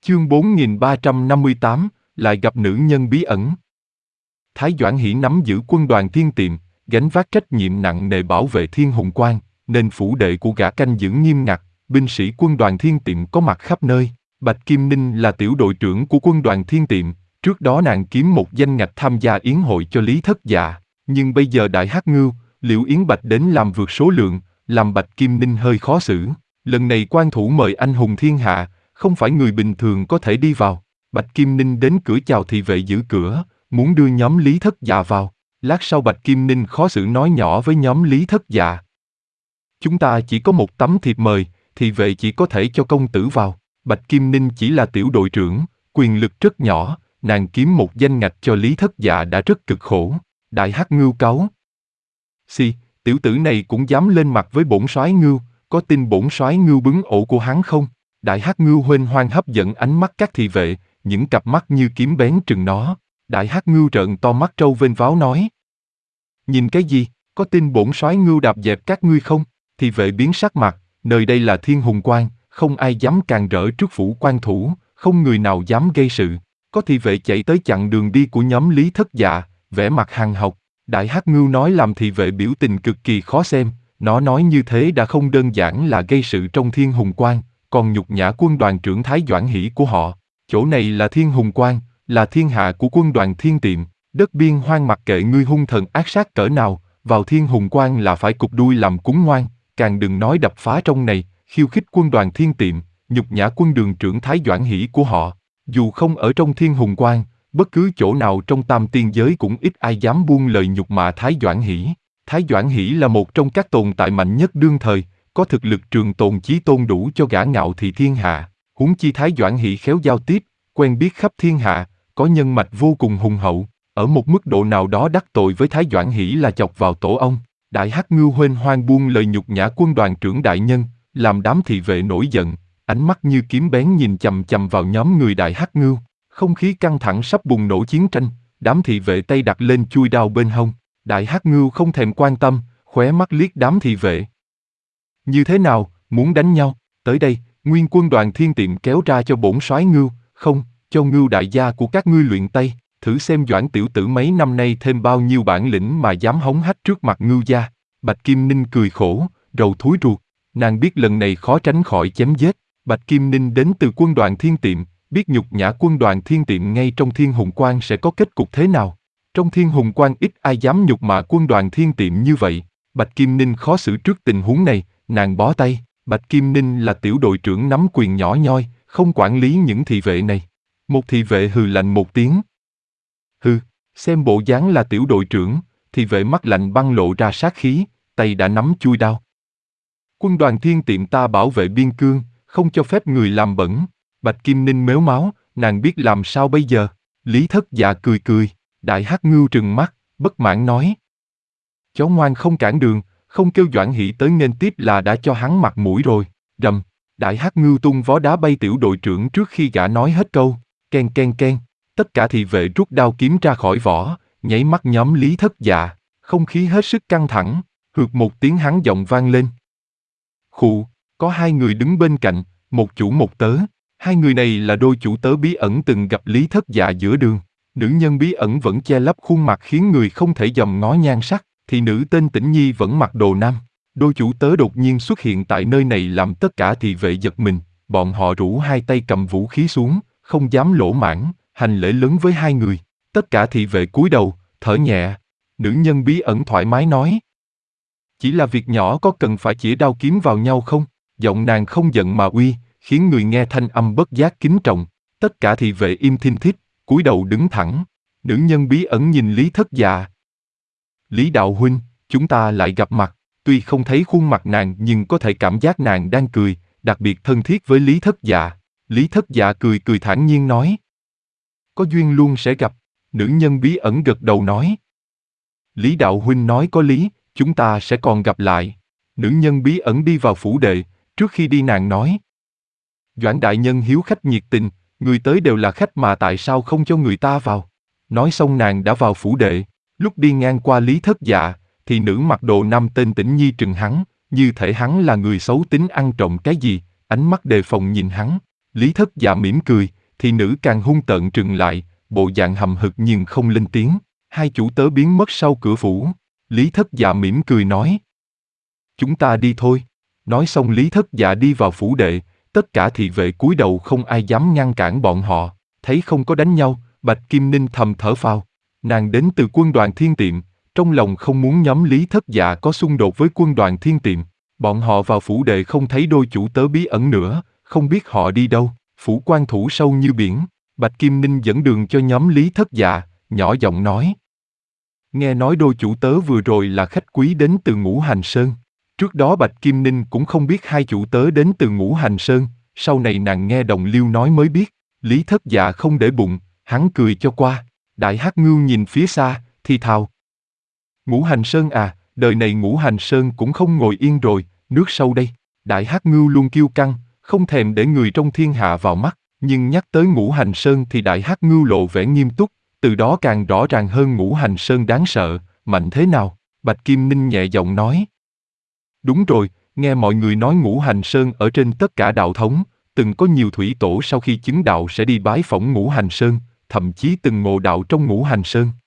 Chương 4358, lại gặp nữ nhân bí ẩn. Thái Doãn Hỷ nắm giữ quân đoàn Thiên Tiệm, gánh vác trách nhiệm nặng nề bảo vệ Thiên Hùng Quan, nên phủ đệ của gã canh giữ nghiêm ngặt, binh sĩ quân đoàn Thiên Tiệm có mặt khắp nơi. Bạch Kim Ninh là tiểu đội trưởng của quân đoàn Thiên Tiệm, trước đó nàng kiếm một danh ngạch tham gia yến hội cho Lý Thất Dạ, nhưng bây giờ Đại Hắc Ngưu, Liễu Yến Bạch đến làm vượt số lượng, làm Bạch Kim Ninh hơi khó xử. Lần này quan thủ mời anh hùng thiên hạ, không phải người bình thường có thể đi vào. Bạch Kim Ninh đến cửa chào thị vệ giữ cửa, muốn đưa nhóm Lý Thất Dạ vào. Lát sau Bạch Kim Ninh khó xử nói nhỏ với nhóm Lý Thất Dạ. Chúng ta chỉ có một tấm thiệp mời, thị vệ chỉ có thể cho công tử vào. Bạch Kim Ninh chỉ là tiểu đội trưởng, quyền lực rất nhỏ, nàng kiếm một danh ngạch cho Lý Thất Dạ đã rất cực khổ. Đại Hắc Ngưu cáu. Tiểu tử này cũng dám lên mặt với bổn soái Ngưu, có tin bổn soái Ngưu bứng ổ của hắn không? Đại Hắc Ngưu huênh hoang hấp dẫn ánh mắt các thị vệ, những cặp mắt như kiếm bén trừng nó. Đại Hắc Ngưu trợn to mắt trâu vênh váo nói. Nhìn cái gì, có tin bổn soái Ngưu đạp dẹp các ngươi không? Thị vệ biến sắc mặt, nơi đây là Thiên Hùng Quan, không ai dám càn rỡ trước phủ quan thủ, không người nào dám gây sự. Có thị vệ chạy tới chặn đường đi của nhóm Lý Thất Dạ, vẻ mặt hằn học. Đại Hắc Ngưu nói làm thị vệ biểu tình cực kỳ khó xem, nó nói như thế đã không đơn giản là gây sự trong Thiên Hùng Quan, còn nhục nhã quân đoàn trưởng Thái Doãn Hỷ của họ. Chỗ này là Thiên Hùng Quan, là thiên hạ của quân đoàn Thiên Tiệm, đất biên hoang mặc kệ ngươi hung thần ác sát cỡ nào, vào Thiên Hùng Quan là phải cụp đuôi làm cúng ngoan, càng đừng nói đập phá trong này, khiêu khích quân đoàn Thiên Tiệm, nhục nhã quân đường trưởng Thái Doãn Hỷ của họ. Dù không ở trong Thiên Hùng Quan, bất cứ chỗ nào trong tam tiên giới cũng ít ai dám buông lời nhục mạ Thái Doãn Hỷ. Thái Doãn Hỷ là một trong các tồn tại mạnh nhất đương thời, có thực lực trường tồn chí tôn đủ cho gã ngạo thị thiên hạ. Huống chi Thái Doãn Hỷ khéo giao tiếp, quen biết khắp thiên hạ, có nhân mạch vô cùng hùng hậu. Ở một mức độ nào đó đắc tội với Thái Doãn Hỷ là chọc vào tổ ông. Đại Hắc Ngưu huênh hoang buông lời nhục nhã quân đoàn trưởng đại nhân, làm đám thị vệ nổi giận, ánh mắt như kiếm bén nhìn chằm chằm vào nhóm người Đại Hắc Ngưu. Không khí căng thẳng sắp bùng nổ chiến tranh, đám thị vệ tay đặt lên chuôi đao bên hông. Đại Hắc Ngưu không thèm quan tâm, khóe mắt liếc đám thị vệ. Như thế nào, muốn đánh nhau? Tới đây, nguyên quân đoàn Thiên Tiệm kéo ra cho bổn soái Ngưu, không, cho Ngưu đại gia của các ngươi luyện tay, thử xem Doãn tiểu tử mấy năm nay thêm bao nhiêu bản lĩnh mà dám hống hách trước mặt Ngưu gia. Bạch Kim Ninh cười khổ, rầu thúi ruột, nàng biết lần này khó tránh khỏi chém giết. Bạch Kim Ninh đến từ quân đoàn Thiên Tiệm, biết nhục nhã quân đoàn Thiên Tiệm ngay trong Thiên Hùng Quan sẽ có kết cục thế nào. Trong Thiên Hùng Quan ít ai dám nhục mạ quân đoàn Thiên Tiệm như vậy. Bạch Kim Ninh khó xử trước tình huống này, nàng bó tay. Bạch Kim Ninh là tiểu đội trưởng nắm quyền nhỏ nhoi, không quản lý những thị vệ này. Một thị vệ hừ lạnh một tiếng. Hừ, xem bộ dáng là tiểu đội trưởng, thị vệ mắt lạnh băng lộ ra sát khí, tay đã nắm chuôi đao. Quân đoàn Thiên Tiệm ta bảo vệ biên cương, không cho phép người làm bẩn. Bạch Kim Ninh mếu máo, nàng biết làm sao bây giờ. Lý Thất Dạ cười cười, Đại Hắc Ngưu trừng mắt, bất mãn nói. Chó ngoan không cản đường, không kêu Doãn Hỷ tới nghênh tiếp là đã cho hắn mặt mũi rồi. Rầm, Đại Hắc Ngưu tung vó đá bay tiểu đội trưởng trước khi gã nói hết câu. Ken ken ken, tất cả thị vệ rút đao kiếm ra khỏi vỏ, nháy mắt nhóm Lý Thất Dạ, không khí hết sức căng thẳng, hượt một tiếng hắn giọng vang lên. Khụ, có hai người đứng bên cạnh, một chủ một tớ. Hai người này là đôi chủ tớ bí ẩn từng gặp Lý Thất Dạ giữa đường. Nữ nhân bí ẩn vẫn che lấp khuôn mặt khiến người không thể dòm ngó nhan sắc, thì nữ tên Tĩnh Nhi vẫn mặc đồ nam. Đôi chủ tớ đột nhiên xuất hiện tại nơi này làm tất cả thị vệ giật mình, bọn họ rũ hai tay cầm vũ khí xuống, không dám lỗ mãng, hành lễ lớn với hai người. Tất cả thị vệ cúi đầu, thở nhẹ. Nữ nhân bí ẩn thoải mái nói. Chỉ là việc nhỏ, có cần phải chĩa đao kiếm vào nhau không? Giọng nàng không giận mà uy, khiến người nghe thanh âm bất giác kính trọng. Tất cả thị vệ im thinh thít, cúi đầu đứng thẳng. Nữ nhân bí ẩn nhìn Lý Thất Dạ. Lý đạo huynh, chúng ta lại gặp mặt. Tuy không thấy khuôn mặt nàng nhưng có thể cảm giác nàng đang cười, đặc biệt thân thiết với Lý Thất Dạ. Lý Thất Dạ cười cười thản nhiên nói. Có duyên luôn sẽ gặp. Nữ nhân bí ẩn gật đầu nói. Lý đạo huynh nói có lý, chúng ta sẽ còn gặp lại. Nữ nhân bí ẩn đi vào phủ đệ, trước khi đi nàng nói. Doãn đại nhân hiếu khách nhiệt tình, người tới đều là khách mà tại sao không cho người ta vào? Nói xong nàng đã vào phủ đệ, lúc đi ngang qua Lý Thất Dạ, thì nữ mặc đồ nam tên Tĩnh Nhi trừng hắn, như thể hắn là người xấu tính ăn trộm cái gì, ánh mắt đề phòng nhìn hắn. Lý Thất Dạ mỉm cười, thị nữ càng hung tợn trừng lại, bộ dạng hậm hực nhưng không lên tiếng. Hai chủ tớ biến mất sau cửa phủ. Lý Thất Dạ mỉm cười nói. Chúng ta đi thôi. Nói xong Lý Thất Dạ đi vào phủ đệ, tất cả thị vệ cúi đầu không ai dám ngăn cản bọn họ. Thấy không có đánh nhau, Bạch Kim Ninh thầm thở phào. Nàng đến từ quân đoàn Thiên Tiệm, trong lòng không muốn nhóm Lý Thất Dạ có xung đột với quân đoàn Thiên Tiệm. Bọn họ vào phủ đệ không thấy đôi chủ tớ bí ẩn nữa, không biết họ đi đâu. Phủ quan thủ sâu như biển. Bạch Kim Ninh dẫn đường cho nhóm Lý Thất Dạ, nhỏ giọng nói. Nghe nói đôi chủ tớ vừa rồi là khách quý đến từ Ngũ Hành Sơn. Trước đó Bạch Kim Ninh cũng không biết hai chủ tớ đến từ Ngũ Hành Sơn, sau này nàng nghe Đồng Liêu nói mới biết. Lý Thất Dạ không để bụng, hắn cười cho qua. Đại Hắc Ngưu nhìn phía xa, thì thào. Ngũ Hành Sơn à, đời này Ngũ Hành Sơn cũng không ngồi yên rồi, nước sâu đây. Đại Hắc Ngưu luôn kiêu căng, không thèm để người trong thiên hạ vào mắt, nhưng nhắc tới Ngũ Hành Sơn thì Đại Hắc Ngưu lộ vẻ nghiêm túc, từ đó càng rõ ràng hơn Ngũ Hành Sơn đáng sợ, mạnh thế nào. Bạch Kim Ninh nhẹ giọng nói. Đúng rồi, nghe mọi người nói Ngũ Hành Sơn ở trên tất cả đạo thống, từng có nhiều thủy tổ sau khi chứng đạo sẽ đi bái phỏng Ngũ Hành Sơn, thậm chí từng ngộ đạo trong Ngũ Hành Sơn.